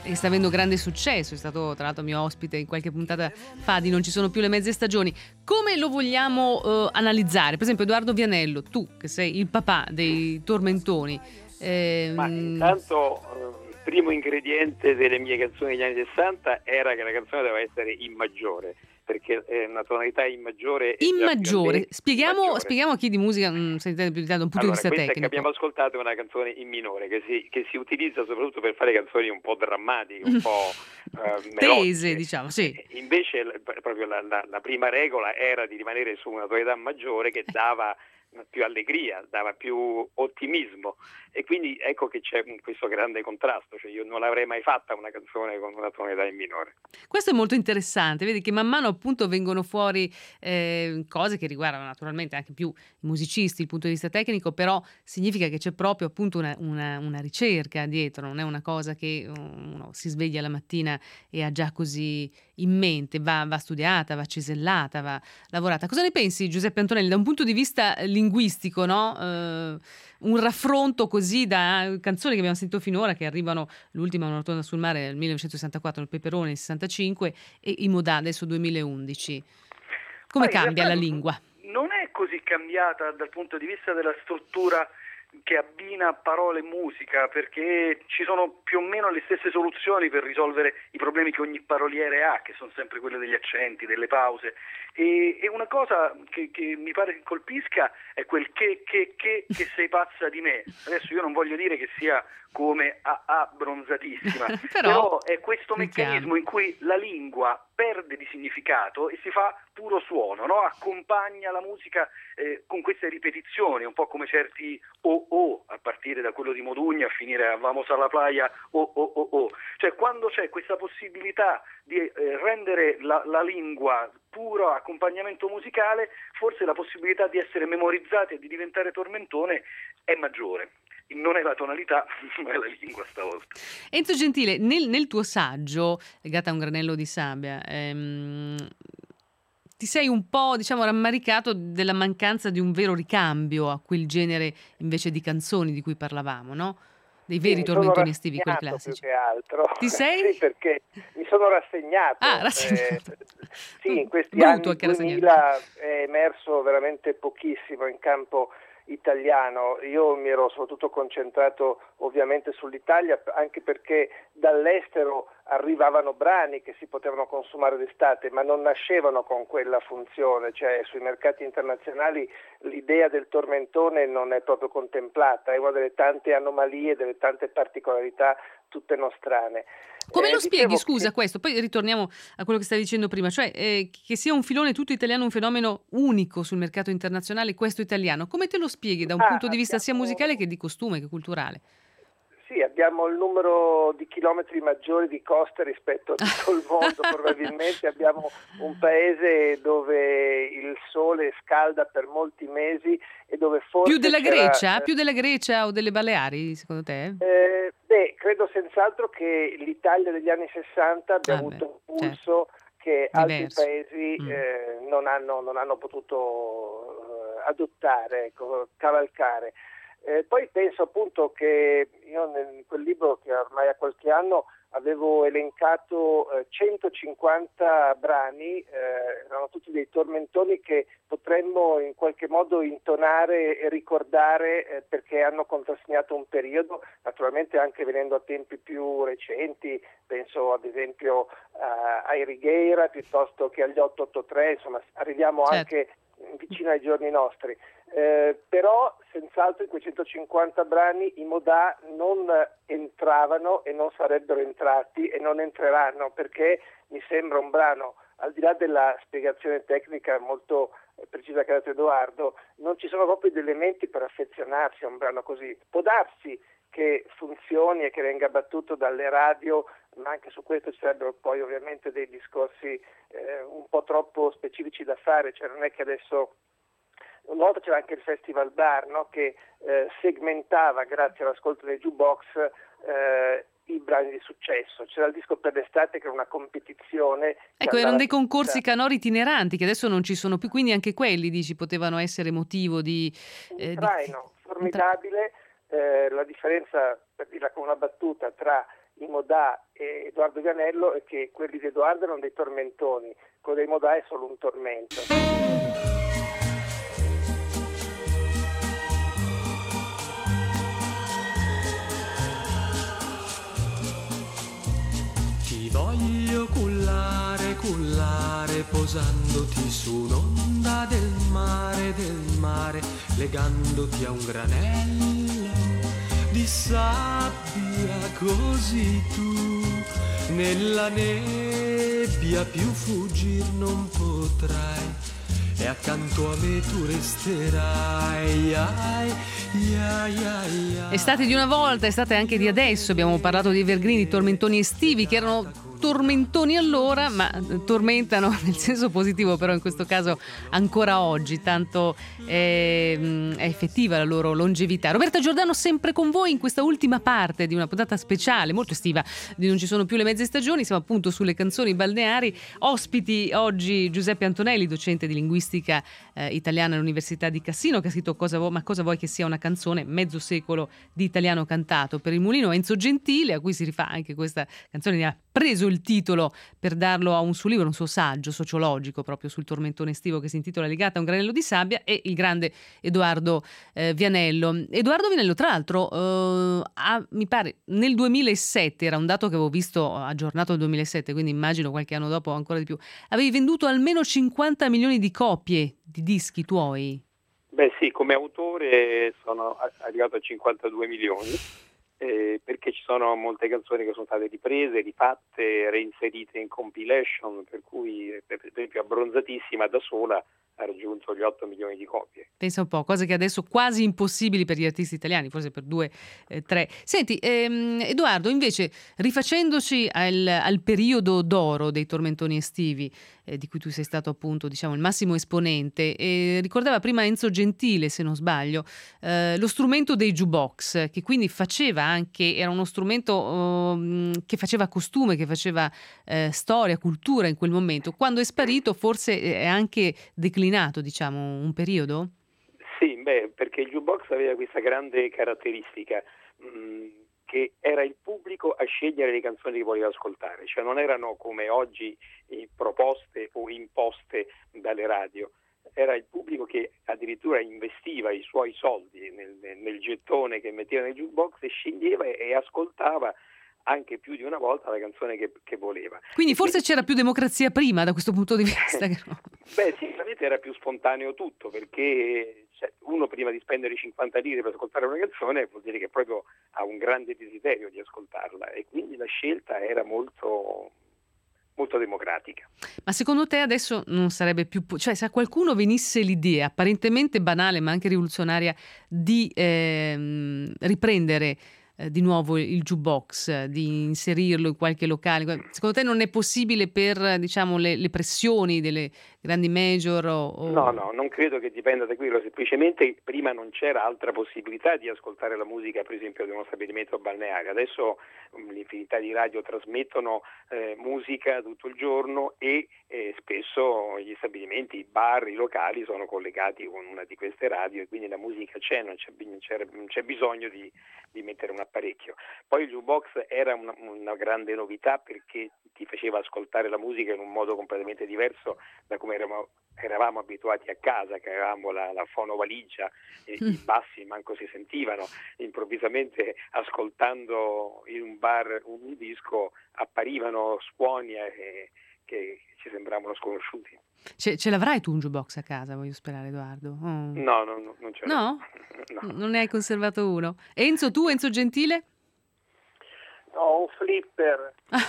e sta avendo grande successo, è stato tra l'altro mio ospite in qualche puntata fa di Non ci sono più le mezze stagioni. Come lo vogliamo uh, analizzare? Per esempio Edoardo Vianello, tu che sei il papà dei tormentoni. Ehm... Ma intanto uh, il primo ingrediente delle mie canzoni degli anni sessanta era che la canzone doveva essere in maggiore, perché è una tonalità in maggiore. In maggiore, spieghiamo, maggiore. spieghiamo a chi di musica non si intende più di tanto, da un punto Allora, di vista questa tecnico. che abbiamo ascoltato è una canzone in minore che si, che si utilizza soprattutto per fare canzoni un po' drammatiche, un po' eh, tese, diciamo, sì. Invece l- proprio la, la, la prima regola era di rimanere su una tonalità maggiore che dava più allegria, dava più ottimismo, e quindi ecco che c'è questo grande contrasto, cioè io non l'avrei mai fatta una canzone con una tonalità in minore. Questo è molto interessante, vedi che man mano appunto vengono fuori eh, cose che riguardano naturalmente anche più i musicisti, il punto di vista tecnico, però significa che c'è proprio appunto una, una, una ricerca dietro, non è una cosa che uno si sveglia la mattina e ha già così in mente, va, va studiata, va cesellata, va lavorata. Cosa ne pensi, Giuseppe Antonelli, da un punto di vista linguistico, no? Eh, un raffronto così da canzoni che abbiamo sentito finora, che arrivano, l'ultima Una rotonda sul mare nel millenovecentosessantaquattro, il Peperone nel sessantacinque e i Modà adesso duemilaundici. Come Ma in cambia la realtà lingua? Non è così cambiata dal punto di vista della struttura che abbina parole e musica, perché ci sono più o meno le stesse soluzioni per risolvere i problemi che ogni paroliere ha, che sono sempre quelle degli accenti, delle pause. E, e una cosa che, che mi pare che colpisca è quel che, che, che, che sei pazza di me. Adesso io non voglio dire che sia come a, a bronzatissima, però, però è questo meccanismo in cui la lingua perde di significato e si fa puro suono, no? Accompagna la musica eh, con queste ripetizioni, un po' come certi o o, a partire da quello di Modugno a finire a Vamos a la playa o o o o. Cioè quando c'è questa possibilità di eh, rendere la, la lingua puro accompagnamento musicale, forse la possibilità di essere memorizzati e di diventare tormentone è maggiore. Non è la tonalità, ma è la lingua stavolta. Enzo Gentile, nel, nel tuo saggio, Legata a un granello di sabbia, ehm, ti sei un po', diciamo, rammaricato della mancanza di un vero ricambio a quel genere invece di canzoni di cui parlavamo, no? Dei veri sì, tormentoni estivi, quelli classici. Più che altro. Ti sei? Sì, perché mi sono rassegnato. Ah, rassegnato. Eh, sì, in questi Brutto anni duemila è emerso veramente pochissimo in campo italiano. Io mi ero soprattutto concentrato ovviamente sull'Italia, anche perché dall'estero arrivavano brani che si potevano consumare d'estate, ma non nascevano con quella funzione, cioè sui mercati internazionali l'idea del tormentone non è proprio contemplata, è una delle tante anomalie, delle tante particolarità tutte nostrane. Come Eh, lo spieghi, dicevo scusa, che- questo? Poi ritorniamo a quello che stavi dicendo prima, cioè eh, che sia un filone tutto italiano, un fenomeno unico sul mercato internazionale, questo italiano. Come te lo spieghi da un Ah, punto di vista sia abbiamo- musicale che di costume, che culturale? Sì, abbiamo il numero di chilometri maggiori di coste rispetto a tutto il mondo, probabilmente abbiamo un paese dove il sole scalda per molti mesi e dove forse Più della c'era, Grecia? eh, Più della Grecia o delle Baleari, secondo te? Eh, beh, credo senz'altro che l'Italia degli anni sessanta abbia Ah, avuto beh, un pulso che altri Diverso. paesi Mm. eh, non, hanno, non hanno potuto eh, adottare, ecco, cavalcare. Eh, poi penso appunto che io in quel libro, che ormai ha qualche anno, avevo elencato eh, centocinquanta brani, eh, erano tutti dei tormentoni che potremmo in qualche modo intonare e ricordare eh, perché hanno contrassegnato un periodo, naturalmente anche venendo a tempi più recenti, penso ad esempio uh, ai Righeira piuttosto che agli otto otto tre, insomma arriviamo Certo. anche vicino ai giorni nostri. Eh, però senz'altro in quei centocinquanta brani i Modà non entravano e non sarebbero entrati e non entreranno, perché mi sembra un brano, al di là della spiegazione tecnica molto precisa che ha dato Edoardo, non ci sono proprio degli elementi per affezionarsi a un brano così. Può darsi che funzioni e che venga battuto dalle radio, ma anche su questo ci sarebbero poi ovviamente dei discorsi eh, un po' troppo specifici da fare, cioè non è che adesso. Una volta c'era anche il Festival Bar, no, che eh, segmentava, grazie all'ascolto dei jukebox, eh, i brani di successo. C'era il disco per l'estate, che era una competizione. Ecco, erano dei concorsi canori itineranti che adesso non ci sono più, quindi anche quelli, dici, potevano essere motivo di... Un eh, traino di... formidabile, eh, la differenza, per dirla con una battuta, tra i Modà e Edoardo Vianello è che quelli di Edoardo erano dei tormentoni, quello dei Modà è solo un tormento. Ti voglio cullare, cullare, posandoti su un'onda del mare, del mare, legandoti a un granello di sabbia, così tu nella nebbia più fuggir non potrai. E accanto a me tu resterai. Ai, ai, ai, ai. Estate di una volta, estate anche di adesso. Abbiamo parlato di evergreen, di tormentoni estivi che erano tormentoni allora, ma tormentano nel senso positivo, però in questo caso ancora oggi, tanto è, è effettiva la loro longevità. Roberta Giordano sempre con voi in questa ultima parte di una puntata speciale, molto estiva, di Non ci sono più le mezze stagioni. Siamo appunto sulle canzoni balneari. Ospiti oggi Giuseppe Antonelli, docente di linguistica eh, italiana all'Università di Cassino, che ha scritto cosa vuoi, Ma cosa vuoi che sia una canzone, mezzo secolo di italiano cantato per il mulino. Enzo Gentile, a cui si rifà anche questa canzone, ne ha preso il titolo per darlo a un suo libro, un suo saggio sociologico proprio sul tormentone estivo che si intitola Legata a un granello di sabbia, e il grande Edoardo eh, Vianello. Edoardo Vianello, tra l'altro, eh, ha, mi pare nel duemilasette, era un dato che avevo visto aggiornato nel duemilasette, quindi immagino qualche anno dopo ancora di più, avevi venduto almeno cinquanta milioni di copie di dischi tuoi. Beh sì, come autore sono arrivato a cinquantadue milioni. Eh, perché ci sono molte canzoni che sono state riprese, rifatte, reinserite in compilation, per cui per esempio Abbronzatissima da sola ha raggiunto gli otto milioni di copie. Pensa un po', cose che adesso quasi impossibili per gli artisti italiani, forse per due, eh, tre. Senti, ehm, Edoardo, invece, rifacendoci al, al periodo d'oro dei tormentoni estivi, eh, di cui tu sei stato appunto, diciamo, il massimo esponente, eh, ricordava prima Enzo Gentile, se non sbaglio, eh, lo strumento dei jukebox, che quindi faceva anche, era uno strumento oh, che faceva costume, che faceva eh, storia, cultura in quel momento. Quando è sparito forse è anche declinato, diciamo, un periodo? Sì, beh, perché il jukebox aveva questa grande caratteristica mh, che era il pubblico a scegliere le canzoni che voleva ascoltare, cioè non erano come oggi eh, proposte o imposte dalle radio. Era il pubblico che addirittura investiva i suoi soldi nel, nel gettone che metteva nel jukebox e sceglieva e, e ascoltava anche più di una volta la canzone che, che voleva. Quindi forse quindi, c'era più democrazia prima da questo punto di vista. Che no. Beh, sicuramente era più spontaneo tutto, perché cioè, uno prima di spendere cinquanta lire per ascoltare una canzone vuol dire che proprio ha un grande desiderio di ascoltarla, e quindi la scelta era molto... molto democratica. Ma secondo te adesso non sarebbe più, cioè se a qualcuno venisse l'idea apparentemente banale ma anche rivoluzionaria di ehm, riprendere eh, di nuovo il jukebox, di inserirlo in qualche locale, secondo te non è possibile per, diciamo, le, le pressioni delle grandi major? O, o... No, no, non credo che dipenda da quello, semplicemente prima non c'era altra possibilità di ascoltare la musica, per esempio, di uno stabilimento balneare. Adesso um, l'infinità di radio trasmettono eh, musica tutto il giorno e eh, spesso gli stabilimenti, i bar, i locali sono collegati con una di queste radio, e quindi la musica c'è, non c'è, c'è, non c'è bisogno di, di mettere un apparecchio. Poi il jukebox era una, una grande novità perché ti faceva ascoltare la musica in un modo completamente diverso da come eravamo, eravamo abituati a casa, che avevamo la, la fonovaligia e mm. i bassi manco si sentivano. Improvvisamente, ascoltando in un bar un disco, apparivano suoni eh, che ci sembravano sconosciuti. Ce, ce l'avrai tu un jukebox a casa, voglio sperare, Edoardo? Oh. No, no, no, non ce l'ho. No? No? Non ne hai conservato uno? Enzo, tu, Enzo Gentile? No, un flipper. Ah,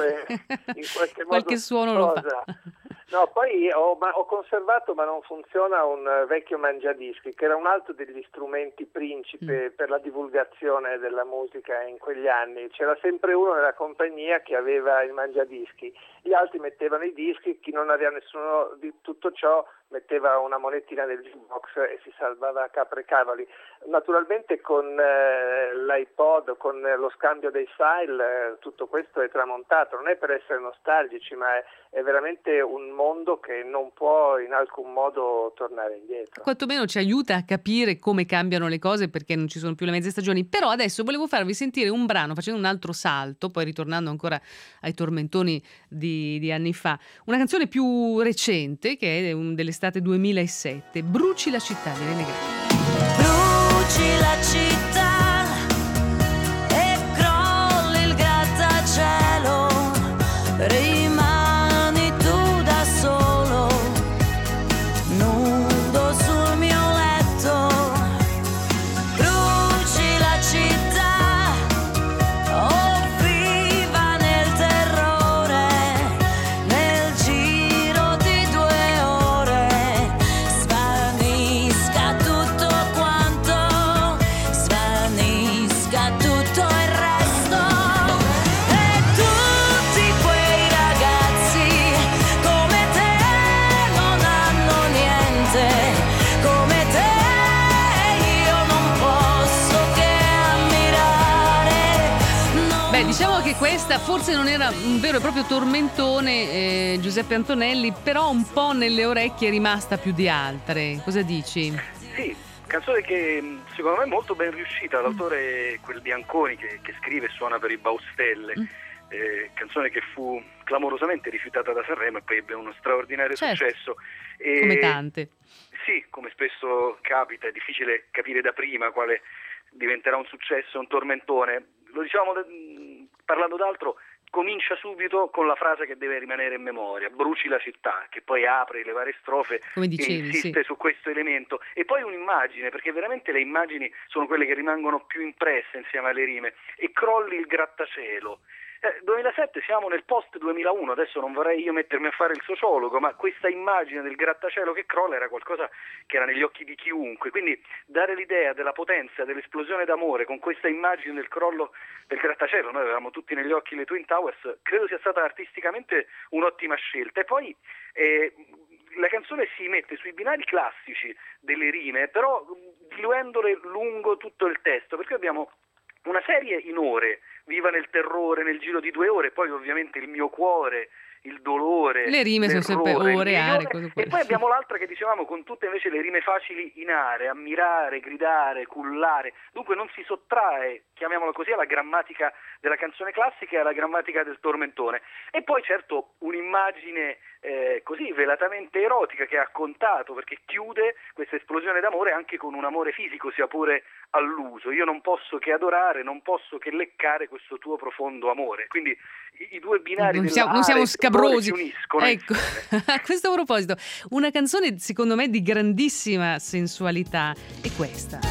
in qualche modo qualche suono lo fa. No, poi ho, ma, ho conservato, ma non funziona, un vecchio mangiadischi, che era un altro degli strumenti principe mm. per la divulgazione della musica in quegli anni. C'era sempre uno nella compagnia che aveva il mangiadischi, gli altri mettevano i dischi, chi non aveva nessuno di tutto ciò metteva una monetina nel jukebox e si salvava capre e cavoli. Naturalmente con eh, l'iPod, con lo scambio dei file, eh, tutto questo è tramontato, non è per essere nostalgici, ma è, è veramente un mondo che non può in alcun modo tornare indietro. Quantomeno ci aiuta a capire come cambiano le cose, perché non ci sono più le mezze stagioni. Però adesso volevo farvi sentire un brano, facendo un altro salto, poi ritornando ancora ai tormentoni di, di anni fa, una canzone più recente che è un, dell'estate duemilasette, Bruci la città di Rene Grandi. Bruci la città e crolli il grattacielo, rimani tu da solo, nudo sul mio letto. Bruci la città, oh viva nel terrore, nel giro di due ore svanisca tutto quanto, svanisca tutto il resto. E tutti quei ragazzi come te non hanno niente, come te io non posso che ammirare. Non Beh, diciamo che questa forse non era un vero e proprio tormentone, eh, Giuseppe Antonelli, però un po' nelle orecchie è rimasta più di altre. Cosa dici? Sì, canzone che mh, secondo me è molto ben riuscita. L'autore è quel Bianconi che, che scrive e suona per i Baustelle. Eh, canzone che fu clamorosamente rifiutata da Sanremo e poi ebbe uno straordinario Certo. successo. E- Come tante. Sì, come spesso capita, è difficile capire da prima quale diventerà un successo, un tormentone. Lo diciamo de- parlando d'altro, comincia subito con la frase che deve rimanere in memoria: bruci la città, che poi apre le varie strofe Come e dicevi, insiste sì. su questo elemento. E poi un'immagine, perché veramente le immagini sono quelle che rimangono più impresse insieme alle rime. E crolli il grattacielo. Eh, duemilasette, siamo nel post duemilauno, adesso non vorrei io mettermi a fare il sociologo, ma questa immagine del grattacielo che crolla era qualcosa che era negli occhi di chiunque, quindi dare l'idea della potenza, dell'esplosione d'amore con questa immagine del crollo del grattacielo, noi avevamo tutti negli occhi le Twin Towers, credo sia stata artisticamente un'ottima scelta. E poi eh, la canzone si mette sui binari classici delle rime, però diluendole lungo tutto il testo, perché abbiamo una serie in ore, viva nel terrore, nel giro di due ore, poi ovviamente il mio cuore, il dolore, Le rime sono sempre l'errore, il ore, migliore. are, cose E quelle. poi abbiamo l'altra che dicevamo con tutte invece le rime facili in are, ammirare, gridare, cullare. Dunque non si sottrae, chiamiamola così, alla grammatica della canzone classica e alla grammatica del tormentone. E poi certo un'immagine eh, così velatamente erotica che ha contato, perché chiude questa esplosione d'amore anche con un amore fisico, sia pure all'uso. Io non posso che adorare, non posso che leccare questo tuo profondo amore. Quindi i, i due binari Non della siamo, non siamo are e del dolore scabrosi. si uniscono Ecco, insieme. a questo proposito, una canzone secondo me di grandissima sensualità è questa.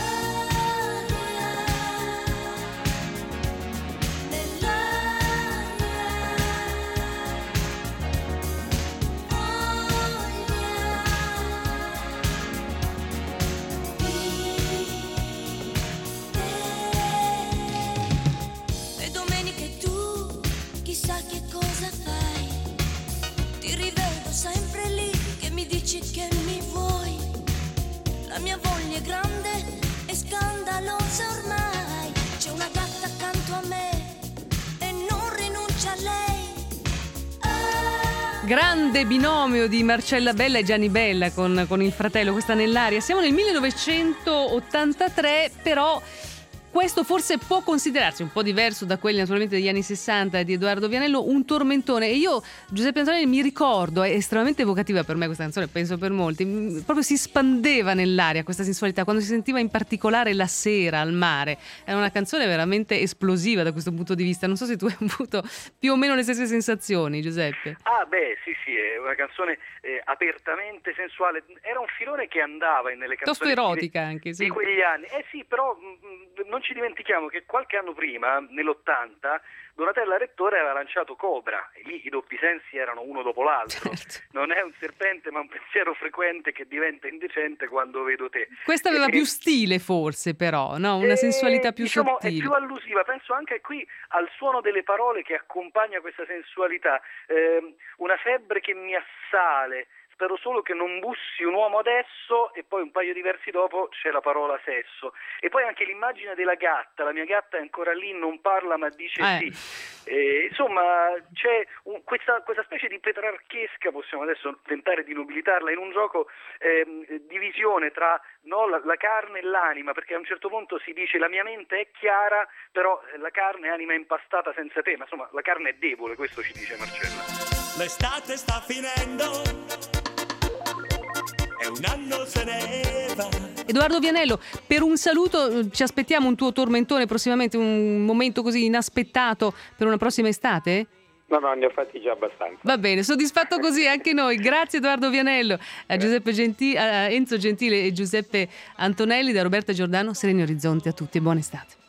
Le domeniche tu chissà che cosa fai, ti rivedo sempre lì che mi dici che mi vuoi. La mia voglia è grande e scandalosa ormai, c'è una gatta accanto a me e non rinuncia a lei. Ah. Grande binomio di Marcella Bella e Gianni Bella con, con il fratello, questa nell'aria. Siamo nel millenovecentottantatré, però questo forse può considerarsi un po' diverso da quelli naturalmente degli anni sessanta di Edoardo Vianello, un tormentone. E io, Giuseppe Antonelli, mi ricordo, è estremamente evocativa per me questa canzone, penso per molti, m- proprio si spandeva nell'aria questa sensualità quando si sentiva in particolare la sera al mare. Era una canzone veramente esplosiva da questo punto di vista. Non so se tu hai avuto più o meno le stesse sensazioni, Giuseppe. Ah beh, sì sì, è una canzone eh, apertamente sensuale, era un filone che andava nelle Piuttosto canzoni erotica di, anche, di sì. quegli anni. Eh sì, però mh, non ci dimentichiamo che qualche anno prima, nell'ottanta, Donatella Rettore aveva lanciato Cobra, e lì i doppi sensi erano uno dopo l'altro. Certo. Non è un serpente ma un pensiero frequente che diventa indecente quando vedo te. Questa aveva E- più stile forse, però, no? Una Eh, sensualità più diciamo, sottile. è più allusiva, penso anche qui al suono delle parole che accompagna questa sensualità. Ehm, una febbre che mi assale, spero solo che non bussi un uomo adesso e poi un paio di versi dopo c'è la parola sesso. E poi anche l'immagine della gatta, la mia gatta è ancora lì, non parla ma dice eh. sì. Eh, insomma c'è un, questa, questa specie di petrarchesca, possiamo adesso tentare di nobilitarla, in un gioco ehm, divisione tra no, la, la carne e l'anima, perché a un certo punto si dice la mia mente è chiara, però la carne è anima impastata senza te, ma insomma la carne è debole, questo ci dice Marcella. L'estate sta finendo e un anno se ne va. Edoardo Vianello, per un saluto ci aspettiamo un tuo tormentone prossimamente, un momento così inaspettato per una prossima estate? No, no, ne ho fatti già abbastanza. Va bene, soddisfatto così anche noi. Grazie Edoardo Vianello, a Giuseppe Gentile, a Enzo Gentile e Giuseppe Antonelli, da Roberta Giordano, Sereni Orizzonti a tutti e buona estate.